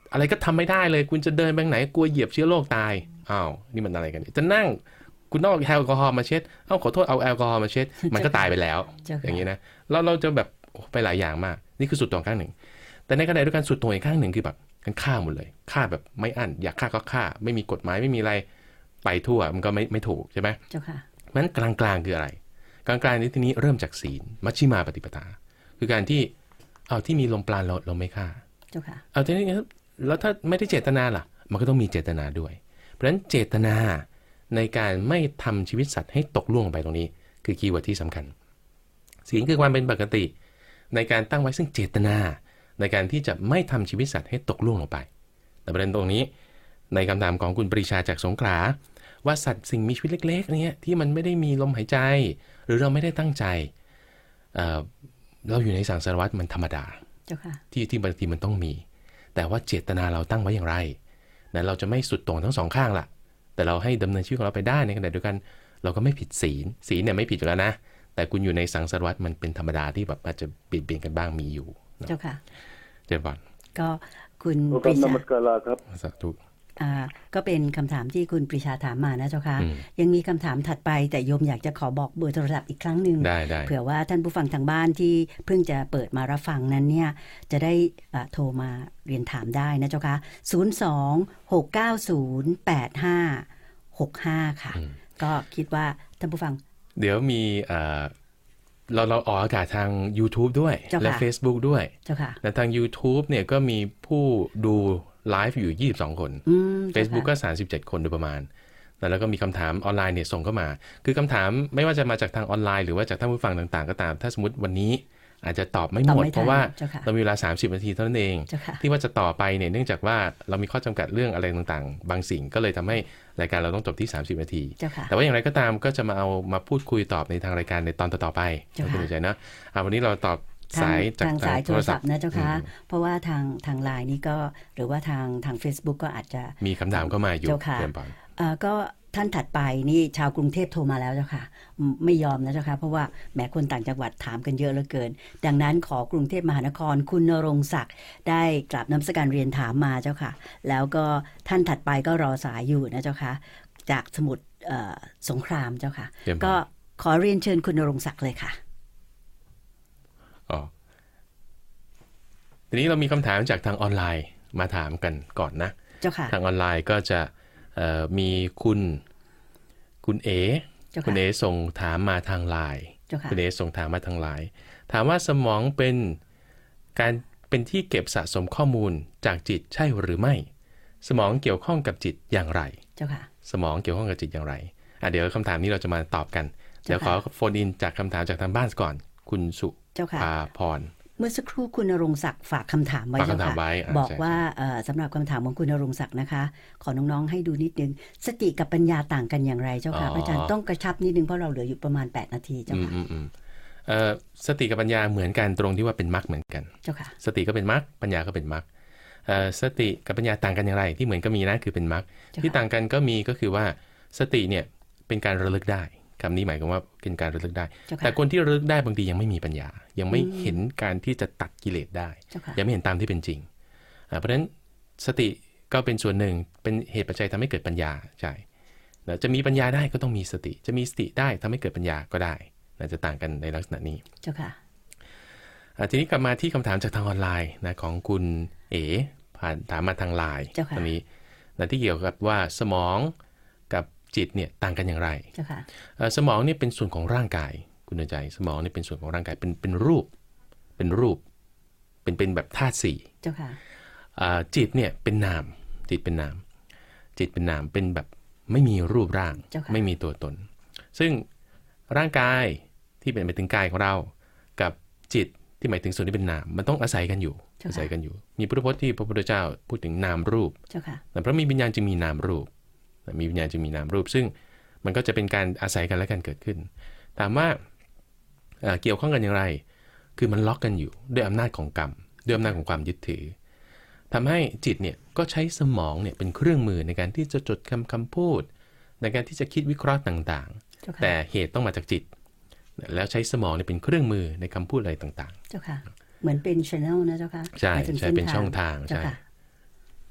อะไรก็ทำไม่ได้เลยคุณจะเดินไปไหนกลัวเหยียบเชื้อโรคตายอ้าวนี่มันอะไรกันจะนั่งคุณต้องเอาแอลกอฮอล์มาเช็ดเอ้าขอโทษเอาแอลกอฮอล์มาเช็ดมันก็ตายไปแล้วอย่างนี้นะเราเราจะแบบไปหลายอย่างมากนี่คือสุดตรงข้างหนึ่งแต่ในขณะเดียวกันสุดตรงอีกข้างหนึ่งคือแบบกันฆ่าหมดเลยฆ่าแบบไม่อั้นอยากฆ่าก็ฆ่าไม่มีกฎหมายไม่มีอะไรไปทั่วมันก็ไม่ไม่ถูกใช่ไหมเจ้าค่ะนั้นกลางๆคืออะไรกลางๆในที่นี้เริ่มจากศีลมัชฌิมาปฏิปทาคือการที่เอาที่มีลมปราณเราเราไม่ฆ่าเจ้าค่ะเอาทีนี้แล้วถ้าไม่ได้เจตนาล่ะมันก็ต้องมีเจตนาด้วยเพราะฉะนั้นเจตนาในการไม่ทำชีวิตสัตว์ให้ตกล่วงไปตรงนี้คือคีย์เวิร์ดที่สำคัญศีลคือความเป็นปกติในการตั้งไว้ซึ่งเจตนาในการที่จะไม่ทำชีวิตสัตว์ให้ตกล่วงลงไปแต่ประเด็นตรงนี้ในคำถามของคุณปรีชาจากสงขลาว่าสัตว์สิ่งมีชีวิตเล็กๆเนี่ยที่มันไม่ได้มีลมหายใจหรือเราไม่ได้ตั้งใจ เอ่อ เราอยู่ในสังสารวัฏมันธรรมดาที่ที่บางทีมันต้องมีแต่ว่าเจตนาเราตั้งไว้อย่างไรนะเราจะไม่สุดโต่งทั้งสองข้างล่ะแต่เราให้ดำเนินชีวิตของเราไปได้ในขณะเดียวกันเราก็ไม่ผิดศีลศีลเนี่ยไม่ผิดอยู่แล้วนะแต่คุณอยู่ในสังสารวัฏมันเป็นธรรมดาที่แบบอาจจะเปลี่ยนเปลี่ยนกันบ้างมีอยู่เจ้าค่ะเจ้าบอลก็คุณปรีชานัมสการครับสาธุอ่าก็เป็นคำถามที่คุณปรีชาถามมานะเจ้าค่ะยังมีคำถามถัดไปแต่โยมอยากจะขอบอกเบอร์โทรศัพท์อีกครั้งหนึ่งเผื่อว่าท่านผู้ฟังทางบ้านที่เพิ่งจะเปิดมารับฟังนั้นเนี่ยจะได้โทรมาเรียนถามได้นะเจ้าค่ะศูนย์ สอง หก เก้า ศูนย์ แปด ห้า หก ห้าค่ะก็คิดว่าท่านผู้ฟังเดี๋ยวมีเราเราออกอากาศทาง YouTube ด้วยและ Facebook ด้วยและทาง YouTube เนี่ยก็มีผู้ดูไลฟ์อยู่ยี่สิบสองคน Facebook ก็สามสิบเจ็ดคนโดยประมาณแล้วก็มีคำถามออนไลน์เนี่ยส่งเข้ามาคือคำถามไม่ว่าจะมาจากทางออนไลน์หรือว่าจากท่านผู้ฟังต่างๆก็ตามถ้าสมมติวันนี้อาจจะตอบไม่หมดเพราะว่าเรามีเวลาสามสิบนาทีเท่านั้นเองที่ว่าจะต่อไปเนี่ยเนื่องจากว่าเรามีข้อจำกัดเรื่องอะไรต่างๆบางสิ่งก็เลยทำให้รายการเราต้องจบที่สามสิบนาทีแต่ว่าอย่างไรก็ตามก็จะมาเอามาพูดคุยตอบในทางรายการในตอนต่อๆไปคุณใจนะวันนี้เราตอบสายจากทางสายโทรศัพท์นะเจ้าค่ะเพราะว่าทางทางไลน์นี่ก็หรือว่าทางทาง Facebook ก็อาจจะมีคำถามเข้ามาอยู่เจ้าค่ะก็ท่านถัดไปนี่ชาวกรุงเทพโทรมาแล้วเจ้าค่ะไม่ยอมนะเจ้าค่ะเพราะว่าแหมคนต่างจังหวัดถามกันเยอะเหลือเกินดังนั้นขอกรุงเทพมหานครคุณณรงค์ศักดิ์ได้กราบนมัสการเรียนถามมาเจ้าค่ะแล้วก็ท่านถัดไปก็รอสายอยู่นะเจ้าค่ะจากสมุทรสงครามเจ้าค่ะก็ขอเรียนเชิญคุณณรงค์ศักดิ์เลยค่ะอ๋อทีนี้เรามีคำถามจากทางออนไลน์มาถามกันก่อนนะเจ้าค่ะทางออนไลน์ก็จะมีคุณคุณเอคุณเอส่งถามมาทางไลน์คุณเอส่งถามมาทางไลน์ถามว่าสมองเป็นการเป็นที่เก็บสะสมข้อมูลจากจิตใช่หรือไม่สมองเกี่ยวข้องกับจิตอย่างไรเจ้าค่ะสมองเกี่ยวข้องกับจิตอย่างไรอ่ะเดี๋ยวคำถามนี้เราจะมาตอบกันเดี๋ยวขอโฟนอินจากคำถามจากทางบ้านก่อนคุณสุภาพรเมื่อสักครู่คุณณรงค์ศักดิ์ฝากคำถามไว้เจ้าค่ะบอกว่าสำหรับคำถามของคุณณรงค์ศักดิ์นะคะขอน้องๆให้ดูนิดนึงสติกับปัญญาต่างกันอย่างไรเจ้าค่ะอาจารย์ต้องกระชับนิดนึงเพราะเราเหลืออยู่ประมาณแปดนาทีเจ้าค่ะสติกับปัญญาเหมือนกันตรงที่ว่าเป็นมรรคเหมือนกันเจ้าค่ะสติก็เป็นมรรคปัญญาก็เป็นมรรคสติกับปัญญาต่างกันอย่างไรที่เหมือนก็มีนะคือเป็นมรรคที่ต่างกันก็มีก็คือว่าสติเนี่ยเป็นการระลึกได้คำนี้หมายความว่าเป็นการระลึกได้แต่คนที่ระลึกได้บางทียังไม่มีปัญญายังไม่เห็นการที่จะตัดกิเลสได้ยังไม่เห็นตามที่เป็นจริงเพราะฉะนั้นสติก็เป็นส่วนหนึ่งเป็นเหตุปัจจัยทำให้เกิดปัญญาใช่จะมีปัญญาได้ก็ต้องมีสติจะมีสติได้ทำให้เกิดปัญญาก็ได้จะต่างกันในลักษณะนี้เจ้าค่ะทีนี้กลับมาที่คำถามจากทางออนไลน์นะของคุณเอ๋ผ่านถามมาทางไลน์ตอนนี้นะที่เกี่ยวกับว่าสมองกับจิตเนี่ยต่างกันอย่างไรสมองเนี่ยเป็นส่วนของร่างกายคุณใจสมองเนี่ยเป็นส่วนของร่างกายเป็นเป็นรูปเป็นรูปเป็นเป็นแบบธาตุสี่จิตเนี่ยเป็นนามจิตเป็นนามจิตเป็นนามเป็นแบบไม่มีรูปร่างไม่มีตัวตนซึ่งร่างกายที่เป็นหมายถึงกายของเรากับจิตที่หมายถึงส่วนที่เป็นนามมันต้องอาศัยกันอยู่อาศัยกันอยู่มีพุทธพจน์ที่พระพุทธเจ้าพูดถึงนามรูปแต่เพราะมีวิญญาณจึงมีนามรูปมีวิญญาณจึงมีนามรูปซึ่งมันก็จะเป็นการอาศัยกันและกันเกิดขึ้นถามว่าเ, เกี่ยวข้องกันอย่างไรคือมันล็อกกันอยู่ด้วยอำนาจของกรรมด้วยอำนาจของความยึดถือทำให้จิตเนี่ยก็ใช้สมองเนี่ยเป็นเครื่องมือในการที่จะจดคำคำพูดในการที่จะคิดวิเคราะห์ต่างๆแต่เหตุต้องมาจากจิตแล้วใช้สมองเนี่ยเป็นเครื่องมือในคำพูดอะไรต่างๆเจ้าค่ะเหมือนเป็น channel นะเจ้าค่ะใช่ใช่เป็นช่องทางใช่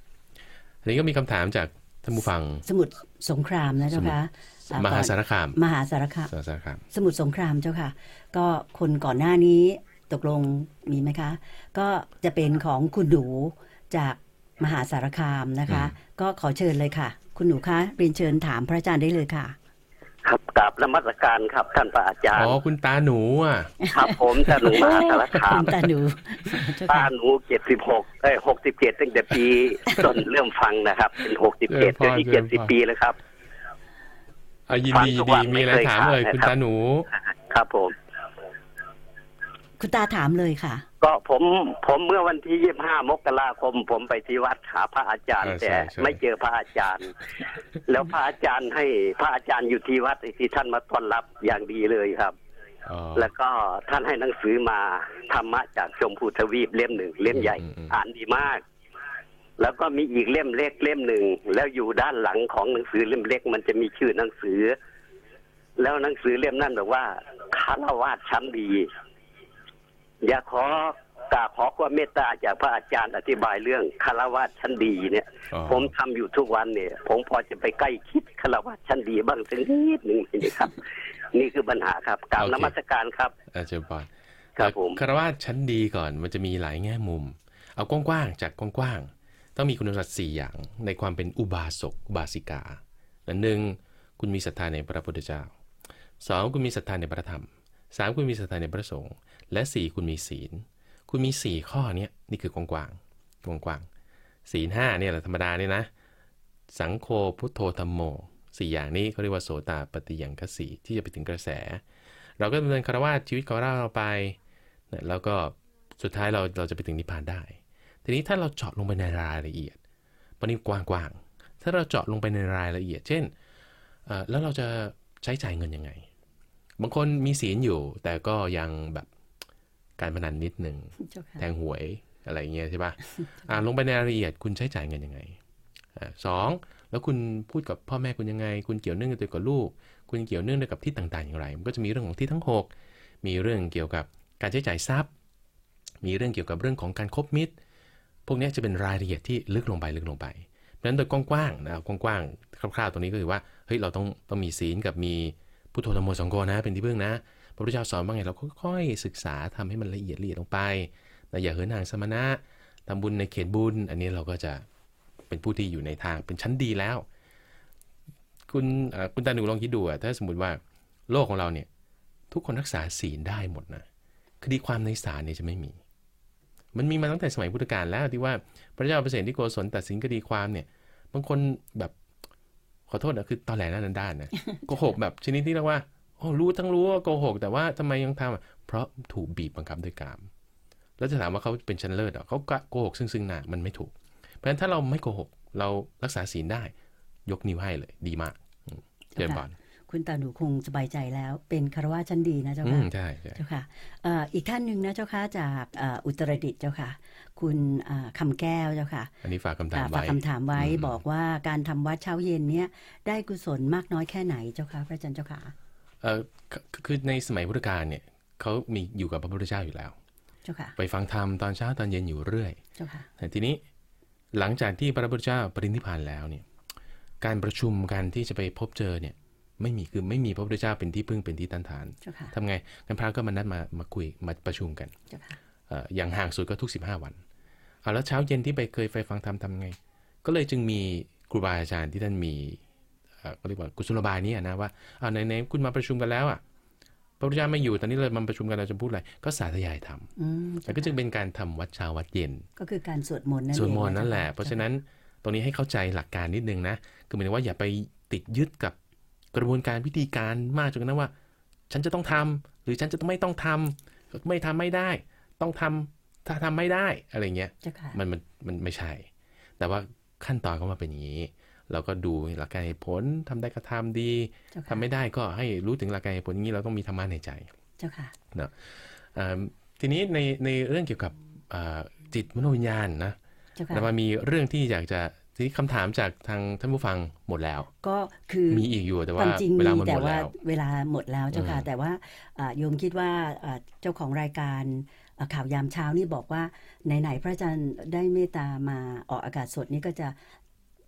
ทีนี้ก็มีคำถามจากท่านผู้ฟังสมุทรสงครามนะเจ้าค่ะมหาสารคามมหาสารคามสมุทรสงครามเจ้าค่ะก็คนก่อนหน้านี้ตกลงมีไหมคะก็จะเป็นของคุณหนูจากมหาสารคามนะคะก็ขอเชิญเลยค่ะคุณหนูคะเรียนเชิญถามพระอาจารย์ได้เลยค่ะครับกราบนมัสการครับท่านพระอาจารย์อ๋อคุณตาหนูอ่ะครับผมตาหนูมหาสารคามตาหนูตาหนูเจ็ดสิบหกเอ้ยหกสิบเจ็ดตั้งแต่ปีต้นเริ่มฟังนะครับเป็นหกสิบเจ็ดจนที่เจ็ดสิบปีแล้วครับอ่ะยินดีดีมีอะไรถามเลยคุณตาหนูครับผมคุณตาถามเลยค่ะก็ผมผมเมื่อวันที่ยี่สิบห้ามกราคมผมไปที่วัดหาพระอาจารย์แต่ไม่เจอพระอาจารย์แล้วพระอาจารย์ให้พระอาจารย์อยู่ที่วัดที่ท่านมาต้อนรับอย่างดีเลยครับแล้วก็ท่านให้หนังสือมาธรรมะจากชมพูทวีปเล่มหนึ่งเล่มใหญ่อ่านดีมากแล้วก็มีอีกเล่มเล็กเล่มหนึ่งแล้วอยู่ด้านหลังของหนังสือเล่มเล็กมันจะมีชื่อหนังสือแล้วหนังสือเล่มนั้นบอกว่าฆราวาสชั้นดีอยากขอกราบขอความเมตตาจากพระอาจารย์อธิบายเรื่องฆราวาสชั้นดีเนี่ยผมทำอยู่ทุกวันเนี่ยผมพอจะไปใกล้คิดฆราวาสชั้นดีบ้างสักนิดหนึ่งนะครับนี่คือปัญหาครับกราบนมัสการครับอาจารย์ปอนครับผมฆราวาสชั้นดีก่อนมันจะมีหลายแง่มุมเอากว้างๆจากกว้างๆต้องมีคุณสมบัติสี่อย่างในความเป็นอุบาสกอุบาสิกาหนึ่งคุณมีศรัทธาในพระพุทธเจ้าสองคุณมีศรัทธาในพระธรรมสามคุณมีศรัทธาในพระสงฆ์และสี่คุณมีศีลคุณมีสี่ข้อนี้นี่คือกว้างๆกว้างๆศีลห้าเนี่ยแหละธรรมดาเนี่ยนะสังโฆพุทโธธัมโมสี่อย่างนี้เขาเรียกว่าโสตปฏิยังคสีที่จะไปถึงกระแสเราก็ดำเนินฆราวาสชีวิตของเราเราไปแล้วก็สุดท้ายเราเราจะไปถึงนิพพานได้ทีนี้ถ้าเราเจาะลงไปในรายละเอียดปณิกว้างๆถ้าเราเจาะลงไปในรายละเอียดเช่นแล้วเราจะใช้จ่ายเงินยังไงบางคนมีศีลอยู่แต่ก็ยังแบบการพนันนิดหนึ่งแทงหวยอะไรเงี้ยใช่ป่ะอ่าลงไปในรายละเอียดคุณใช้จ่ายเงินยังไงอ่าสองแล้วคุณพูดกับพ่อแม่คุณยังไงคุณเกี่ยวเนื่องกับลูกคุณเกี่ยวเนื่องกับที่ต่างๆอย่างไรมันก็จะมีเรื่องของที่ทั้งหกมีเรื่องเกี่ยวกับการใช้จ่ายทรัพย์มีเรื่องเกี่ยวกับเรื่องของการคบมิตรพวกนี้จะเป็นรายละเอียดที่ลึกลงไปลึกลงไปเพราะฉะนั้นโดยกว้างๆนะกว้างๆคร่าวๆตรงนี้ก็คือว่าเฮ้ยเราต้องต้องมีศีลกับมีพุทโธธัมโมสังโฆนะเป็นที่พึ่งนะพระพุทธเจ้าสอนว่าไงเราค่อยๆศึกษาทำให้มันละเอียดละเอียดลงไปแต่อย่าเหินห่างสมณะทำบุญในเขตบุญอันนี้เราก็จะเป็นผู้ที่อยู่ในทางเป็นชั้นดีแล้วคุณคุณตาหนูลองคิดดูอ่ะถ้าสมมติว่าโลกของเราเนี่ยทุกคนรักษาศีลได้หมดนะคดีความในศาลเนี่ยจะไม่มีมันมีมาตั้งแต่สมัยพุทธกาลแล้วที่ว่าพระเจ้าเปรตที่โกศลตัดสินคดีความเนี่ยบางคนแบบขอโทษนะคือตอแหลด้านด้านนะโกหกแบบชนิดที่เรียกว่าโอ้รู้ทั้งรู้ว่าโกหกแต่ว่าทำไมยังทำเพราะถูกบีบบังคับด้วยกามแล้วจะถามว่าเขาเป็นชั้นเลิศเหรอเขาโกหกซึ่งซึ่งหน้ามันไม่ถูกเพราะฉะนั้นถ้าเราไม่โกหกเรารักษาศีลได้ยกนิ้วให้เลยดีมากเจริญพรคุณตาหนูคงสบายใจแล้วเป็นฆราวาสชั้นดีนะเจ้าค่ะใช่เจ้าค่ะอีกท่านหนึ่งนะเจ้าค่ะจากอุตรดิตถ์เจ้าค่ะคุณคำแก้วเจ้าค่ะอันนี้ฝากคำถามไว้ฝากคำถามไว้บอกว่าการทำวัดเช้าเย็นเนี้ยได้กุศลมากน้อยแค่ไหนเจ้าค่ะพระอาจารย์เจ้าค่ะเออคือในสมัยพุทธกาลเนี่ยเขามีอยู่กับพระพุทธเจ้าอยู่แล้วเจ้าค่ะไปฟังธรรมตอนเช้าตอนเย็นอยู่เรื่อยเจ้าค่ะแต่ทีนี้หลังจากที่พระพุทธเจ้าปรินิพพานแล้วเนี่ยการประชุมกันที่จะไปพบเจอเนี่ยไม่มีคือไม่มีพระพุทธเจ้าเป็นที่พึ่งเป็นที่ต้านทานทำไงกันพระก็มานัดมามาคุยมาประชุมกันอย่างห่างสุดก็ทุกสิบห้าวันเอาแล้วเช้าเย็นที่ไปเคยไปฟังธรรมทำไงก็เลยจึงมีครูบาอาจารย์ที่ท่านมีก็เรียกว่ากุศโลบายนี้นะว่าเอาไหนๆคุณมาประชุมกันแล้วอ่ะพระพุทธเจ้าไม่อยู่ตอนนี้เลยมาประชุมกันเราจะพูดอะไรก็สาธยายธรรมแต่ก็จึงเป็นการทำวัดเช้าวัดเย็นก็คือการสวดมนต์นั่นเองสวดมนต์นั่นแหละเพราะฉะนั้นตรงนี้ให้เข้าใจหลักการนิดนึงนะคือหมายถึงว่าอย่าไปติดยึดกับกระบวนการพิธีการมากจนกระทั่งว่าฉันจะต้องทำหรือฉันจะไม่ต้องทำไม่ทำไม่ได้ต้องทำถ้าทำไม่ได้อะไรเงี้ยมันมันมันไม่ใช่แต่ว่าขั้นตอนก็มาเป็นอย่างนี้เราก็ดูหลักการเหตุผลทำได้ก็ทำดีทำไม่ได้ก็ให้รู้ถึงหลักการเหตุผลอย่างนี้เราต้องมีธรรมะในใจเจ้าค่ะเนาะทีนี้ในในเรื่องเกี่ยวกับจิตมโนวิญญาณนะแต่ว่ามีเรื่องที่อยากจะที่คำถามจากทางท่านผู้ฟังหมดแล้วก็คือมีอีกอยู่แต่ว่าเวลาหมดแล้วเวลาหมดแล้วเจ้าค่ะแต่ว่าโยมคิดว่าเจ้าของรายการข่าวยามเช้านี่บอกว่าไหนๆพระอาจารย์ได้เมตตามาออกอากาศสดนี่ก็จะ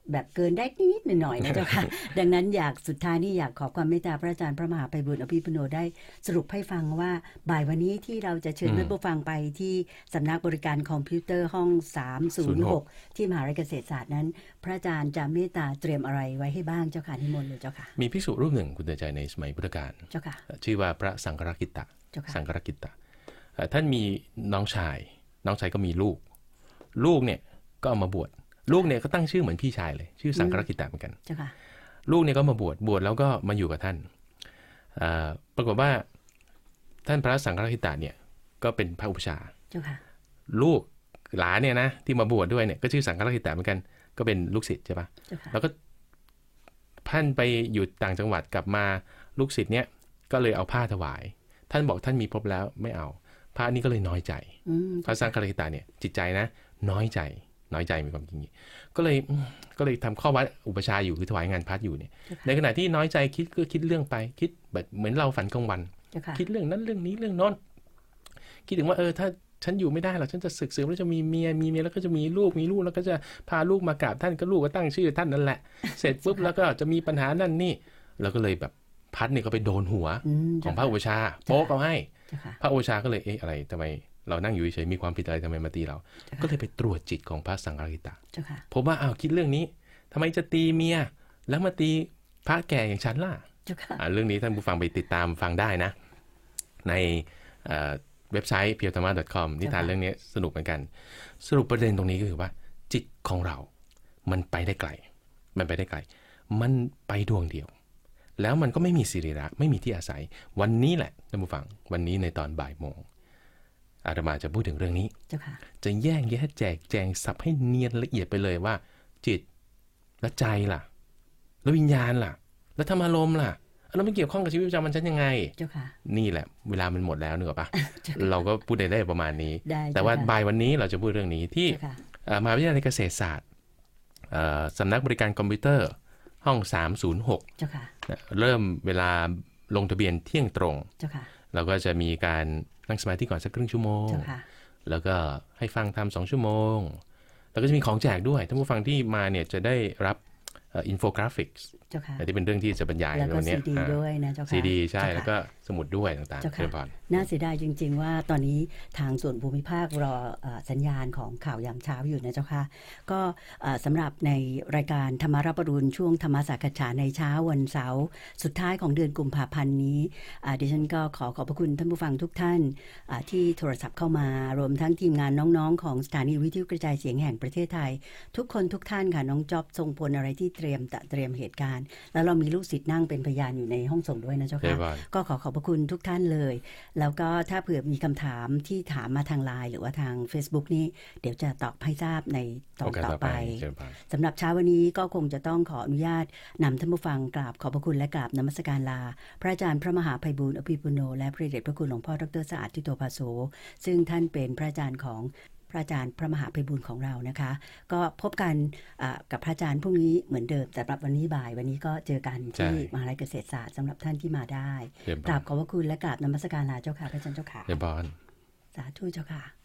แบบเกินได้นิดหน่อยนะเจ้าค่ะ ดังนั้นอยากสุดท้ายนี่อยากขอความเมตตาพระอาจารย์พระมหาไพบูลย์อภิปุโนได้สรุปให้ฟังว่าบ่ายวันนี้ที่เราจะเชิญท่านผู้ฟังไปที่สำนักบริการคอมพิวเตอร์ห้องสามศูนย์หกที่มหาวิทยาลัยเกษตรศาสตร์นั้นพระอาจารย์จะเมตตาเตรียมอะไรไว้ให้บ้างเจ้าค่ะนิมนต์เลยเจ้าค่ะมีภิกษุรูปหนึ่งคุณเตือนใจในสมัยพุทธกาลเจ้าค่ะชื่อว่าพระสังฆกิตตะสังฆกิตตะท่านมีน้องชายน้องชายก็มีลูกลูกเนี่ยก็เอามาบวชลูกเนี่ยก็ตั้งชื่อเหมือนพี่ชายเลยชื่อสังฆกิตตะเหมือนกันเจ้าค่ะลูกเนี่ยก็มาบวชบวชแล้วก็มาอยู่กับท่านปรากฏว่าท่านพระสังฆกิตตะเนี่ยก็เป็นพระอุปชาเจ้าค่ะลูกหลานเนี่ยนะที่มาบวชด้วยเนี่ยก็ชื่อสังฆกิตตะเหมือนกันก็เป็นลูกศิษย์ใช่ปะแล้วก็ท่านไปอยู่ต่างจังหวัดกลับมาลูกศิษย์เนี่ยก็เลยเอาผ้าถวายท่านบอกท่านมีครบแล้วไม่เอาพระนี้ก็เลยน้อยใจพระสังฆกิตตะเนี่ยจิตใจนะน้อยใจน้อยใจมีความจริงนี้ก็เลยก็เลยทำข้อวัดอุปชาอยู่คือถวายงานพัดอยู่เนี่ยในขณะที่น้อยใจคิดก็คิดเรื่องไปคิดแบบเหมือนเราฝันกลางวันคิดเรื่องนั้นเรื่องนี้เรื่องโน้นคิดถึงว่าเออถ้าฉันอยู่ไม่ได้หรอกฉันจะศึกษาแล้วจะมีเมียมีเมียแล้วก็จะมีลูกมีลูกแล้วก็จะพาลูกมากราบท่านก็ลูกก็ตั้งชื่อท่านนั่นแหละเสร็จปุ๊บแล้วก็จะมีปัญหานั่นนี่แล้วก็เลยแบบพัดเนี่ยก็ไปโดนหัวของพระอุปชาโป๊กเอาให้พระอุปชาก็เลยเอ๊ะอะไรทำไมเรานั่งอยู่เฉยๆมีความผิดอะไรทำไมมาตีเราก็เลยไปตรวจจิตของพระสังฆกิตตะพบว่าอ้าวคิดเรื่องนี้ทำไมจะตีเมียแล้วมาตีพระแก่อย่างฉันล่ะเรื่องนี้ท่านผู้ฟังไปติดตามฟังได้นะในเว็บไซต์ เพียวธรรมะ ดอท คอม นิทานเรื่องนี้สนุกเหมือนกันสรุปประเด็นตรงนี้ก็คือว่าจิตของเรามันไปได้ไกลมันไปได้ไกลมันไปดวงเดียวแล้วมันก็ไม่มีสิริระไม่มีที่อาศัยวันนี้แหละท่านผู้ฟังวันนี้ในตอนบ่ายโมงอาตมาจะพูดถึงเรื่องนี้จะแยกแยะแจกแจงสับให้เนียนละเอียดไปเลยว่าจิตและใจล่ะแล้ววิญญาณล่ะแล้วธรรมารมณ์ล่ะแล้วมันเกี่ยวข้องกับชีวิตประจำวันฉันยังไงนี่แหละเวลามันหมดแล้วเนอะปะ เราก็พูดได้ประมาณนี้แต่ว่าบ่ายวันนี้เราจะพูดเรื่องนี้ที่มหาวิทยาลัยเกษตรศาสตร์สำนักบริการคอมพิวเตอร์ห้องสามศูนย์หกเริ่มเวลาลงทะเบียนเที่ยงตรงเราก็จะมีการนั่งสมาธิก่อนสักครึ่งชั่วโมงแล้วก็ให้ฟังทำสองชั่วโมงแล้วก็จะมีของแจกด้วยท่านผู้ฟังที่มาเนี่ยจะได้รับอินโฟกราฟิกส์ที่เป็นเรื่องที่จะบรรยายในวันนี้แล้วก็ซีดีด้วยนะเจ้าค่ะซีดีใช่แล้วก็สมุดด้วยต่างๆเชิญพรน่าเสียดายจริงๆว่าตอนนี้ทางส่วนภูมิภาครอสัญญาณของข่าวยามเช้าอยู่นะเจ้าค่ะก็สำหรับในรายการธรรมารับปรุณช่วงธรรมสักษาในเช้าวันเสาร์สุดท้ายของเดือนกุมภาพันธ์นี้ดิฉันก็ขอขอบพระคุณท่านผู้ฟังทุกท่านที่โทรศัพท์เข้ามารวมทั้งทีมงานน้องๆของสถานีวิทยุกระจายเสียงแห่งประเทศไทยทุกคนทุกท่านค่ะน้องจ๊อบทรงพลอะไรที่เตรียมเตรียมเหตุการณ์แล้วเรามีลูกศิษย์นั่งเป็นพยานอยู่ในห้องส่งด้วยนะเจ้าค่ะก็ขอขอบพระคุณทุกท่านเลยแล้วก็ถ้าเผื่อมีคำถามที่ถามมาทางไลน์หรือว่าทาง Facebook นี่เดี๋ยวจะตอบให้ทราบในตอนต่อไปสำหรับเช้าวันนี้ก็คงจะต้องขออนุญาตนำท่านผู้ฟังกราบขอบพระคุณและกราบนมัสการลาพระอาจารย์พระมหาไพบูลย์อภิปุโนและพระเดชพระคุณหลวงพ่อดร.สะอาดทิโตภาโสซึ่งท่านเป็นพระอาจารย์ของพระอาจารย์พระมหาไพบูลย์ของเรานะคะก็พบกันกับพระอาจารย์พรุ่งนี้เหมือนเดิมแต่สำหรับวันนี้บ่ายวันนี้ก็เจอกันที่มหาวิทยาลัยเกษตรศาสตร์สำหรับท่านที่มาได้กราบขอบพระคุณและกราบนมัสการลาเจ้าค่ะพระอาจารย์เจ้าค่ะเรียบร้อยสาธุเจ้าค่ะ